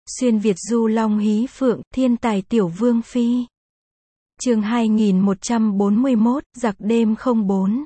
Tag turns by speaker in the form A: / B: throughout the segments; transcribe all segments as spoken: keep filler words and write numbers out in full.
A: Xuyên Việt du long hí phượng, thiên tài tiểu vương phi. Chương hai nghìn một trăm bốn mươi mốt, giặc đêm không bốn.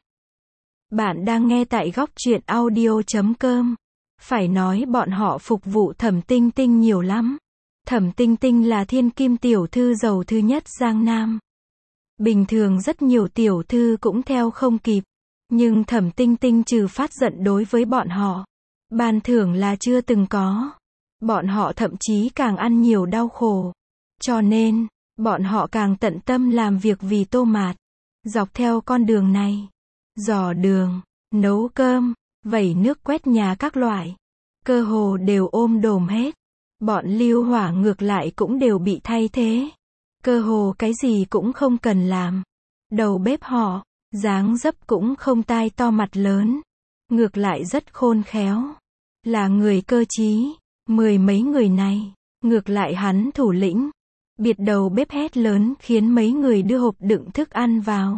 A: Bạn đang nghe tại góc truyện audio chấm com. Phải nói bọn họ phục vụ Thẩm Tinh Tinh nhiều lắm. Thẩm Tinh Tinh là thiên kim tiểu thư giàu thứ nhất Giang Nam. Bình thường rất nhiều tiểu thư cũng theo không kịp. Nhưng Thẩm Tinh Tinh trừ phát giận đối với bọn họ, ban thưởng là chưa từng có. Bọn họ thậm chí càng ăn nhiều đau khổ. Cho nên, bọn họ càng tận tâm làm việc vì Tô Mạt. Dọc theo con đường này, dò đường, nấu cơm, vẩy nước quét nhà các loại, cơ hồ đều ôm đồm hết. Bọn Lưu Hỏa ngược lại cũng đều bị thay thế. Cơ hồ cái gì cũng không cần làm. Đầu bếp họ, dáng dấp cũng không tai to mặt lớn. Ngược lại rất khôn khéo. Là người cơ trí. Mười mấy người này, ngược lại hắn thủ lĩnh. Biệt đầu bếp hét lớn khiến mấy người đưa hộp đựng thức ăn vào.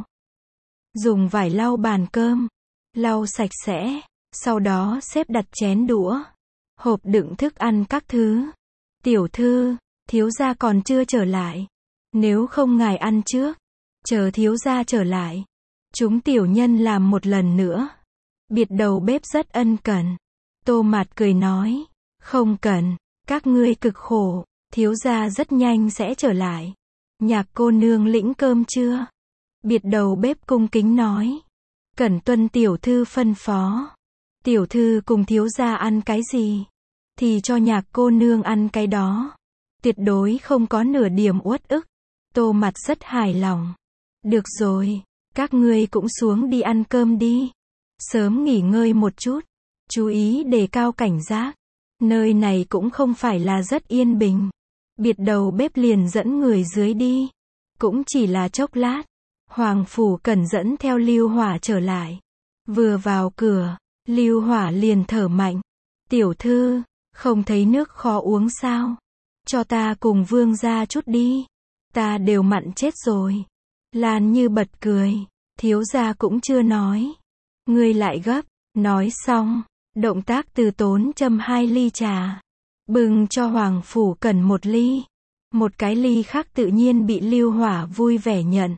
A: Dùng vải lau bàn cơm, lau sạch sẽ, sau đó xếp đặt chén đũa, hộp đựng thức ăn các thứ. Tiểu thư, thiếu gia còn chưa trở lại. Nếu không ngài ăn trước, chờ thiếu gia trở lại, chúng tiểu nhân làm một lần nữa. Biệt đầu bếp rất ân cần. Tô Mạt cười nói, không cần, các ngươi cực khổ, thiếu gia rất nhanh sẽ trở lại. Nhạc cô nương lĩnh cơm chưa? Biệt đầu bếp cung kính nói. Cẩn tuân tiểu thư phân phó. Tiểu thư cùng thiếu gia ăn cái gì, thì cho nhạc cô nương ăn cái đó. Tuyệt đối không có nửa điểm uất ức. Tô Mạt rất hài lòng. Được rồi, các ngươi cũng xuống đi ăn cơm đi. Sớm nghỉ ngơi một chút. Chú ý đề cao cảnh giác. Nơi này cũng không phải là rất yên bình. Biệt đầu bếp liền dẫn người dưới đi. Cũng chỉ là chốc lát. Hoàng Phủ Cẩn dẫn theo Lưu Hỏa trở lại. Vừa vào cửa, Lưu Hỏa liền thở mạnh. Tiểu thư, không thấy nước kho uống sao? Cho ta cùng vương ra chút đi. Ta đều mặn chết rồi. Lan Như bật cười. Thiếu gia cũng chưa nói. Ngươi lại gấp. Nói xong, động tác từ tốn châm hai ly trà. Bưng cho Hoàng Phủ Cẩn một ly. Một cái ly khác tự nhiên bị Lưu Hỏa vui vẻ nhận.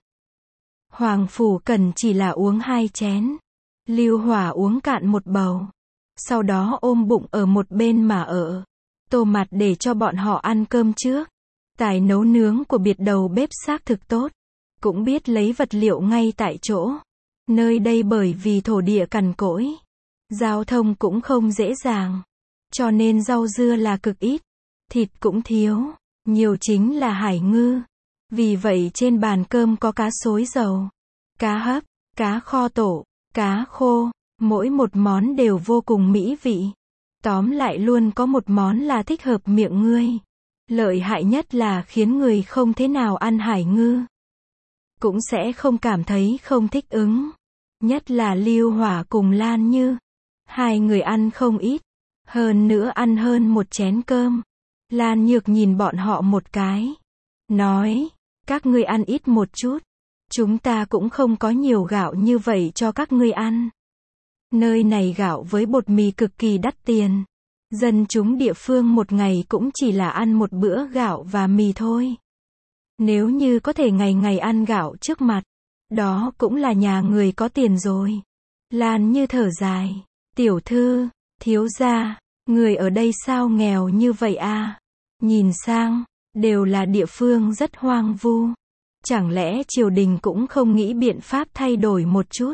A: Hoàng Phủ Cẩn chỉ là uống hai chén. Lưu Hỏa uống cạn một bầu. Sau đó ôm bụng ở một bên mà ở. Tô Mạt để cho bọn họ ăn cơm trước. Tài nấu nướng của biệt đầu bếp xác thực tốt. Cũng biết lấy vật liệu ngay tại chỗ. Nơi đây bởi vì thổ địa cằn cỗi, giao thông cũng không dễ dàng. Cho nên rau dưa là cực ít. Thịt cũng thiếu. Nhiều chính là hải ngư. Vì vậy trên bàn cơm có cá xối dầu, cá hấp, cá kho tổ, cá khô. Mỗi một món đều vô cùng mỹ vị. Tóm lại luôn có một món là thích hợp miệng ngươi. Lợi hại nhất là khiến người không thế nào ăn hải ngư cũng sẽ không cảm thấy không thích ứng. Nhất là Lưu Hỏa cùng Lan Như. Hai người ăn không ít. Hơn nữa ăn hơn một chén cơm. Lan Nhược nhìn bọn họ một cái. Nói, các ngươi ăn ít một chút. Chúng ta cũng không có nhiều gạo như vậy cho các ngươi ăn. Nơi này gạo với bột mì cực kỳ đắt tiền. Dân chúng địa phương một ngày cũng chỉ là ăn một bữa gạo và mì thôi. Nếu như có thể ngày ngày ăn gạo trước mặt, đó cũng là nhà người có tiền rồi. Lan Như thở dài. Tiểu thư, thiếu gia, người ở đây sao nghèo như vậy à? Nhìn sang, đều là địa phương rất hoang vu. Chẳng lẽ triều đình cũng không nghĩ biện pháp thay đổi một chút?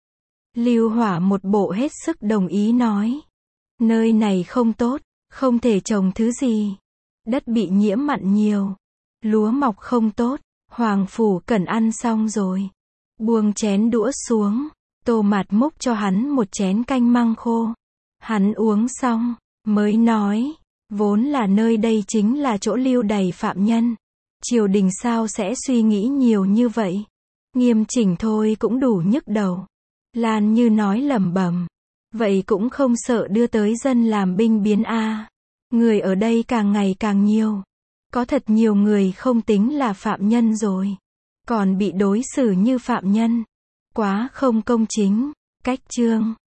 A: Lưu Hỏa một bộ hết sức đồng ý nói. Nơi này không tốt, không thể trồng thứ gì. Đất bị nhiễm mặn nhiều. Lúa mọc không tốt. Hoàng Phủ Cẩn ăn xong rồi. Buông chén đũa xuống. Tô Mạt múc cho hắn một chén canh măng khô. Hắn uống xong, mới nói. Vốn là nơi đây chính là chỗ lưu đày phạm nhân. Triều đình sao sẽ suy nghĩ nhiều như vậy? Nghiêm chỉnh thôi cũng đủ nhức đầu. Lan Như nói lẩm bẩm. Vậy cũng không sợ đưa tới dân làm binh biến a? Người ở đây càng ngày càng nhiều. Có thật nhiều người không tính là phạm nhân rồi. Còn bị đối xử như phạm nhân. Quá không công chính. Cách chương.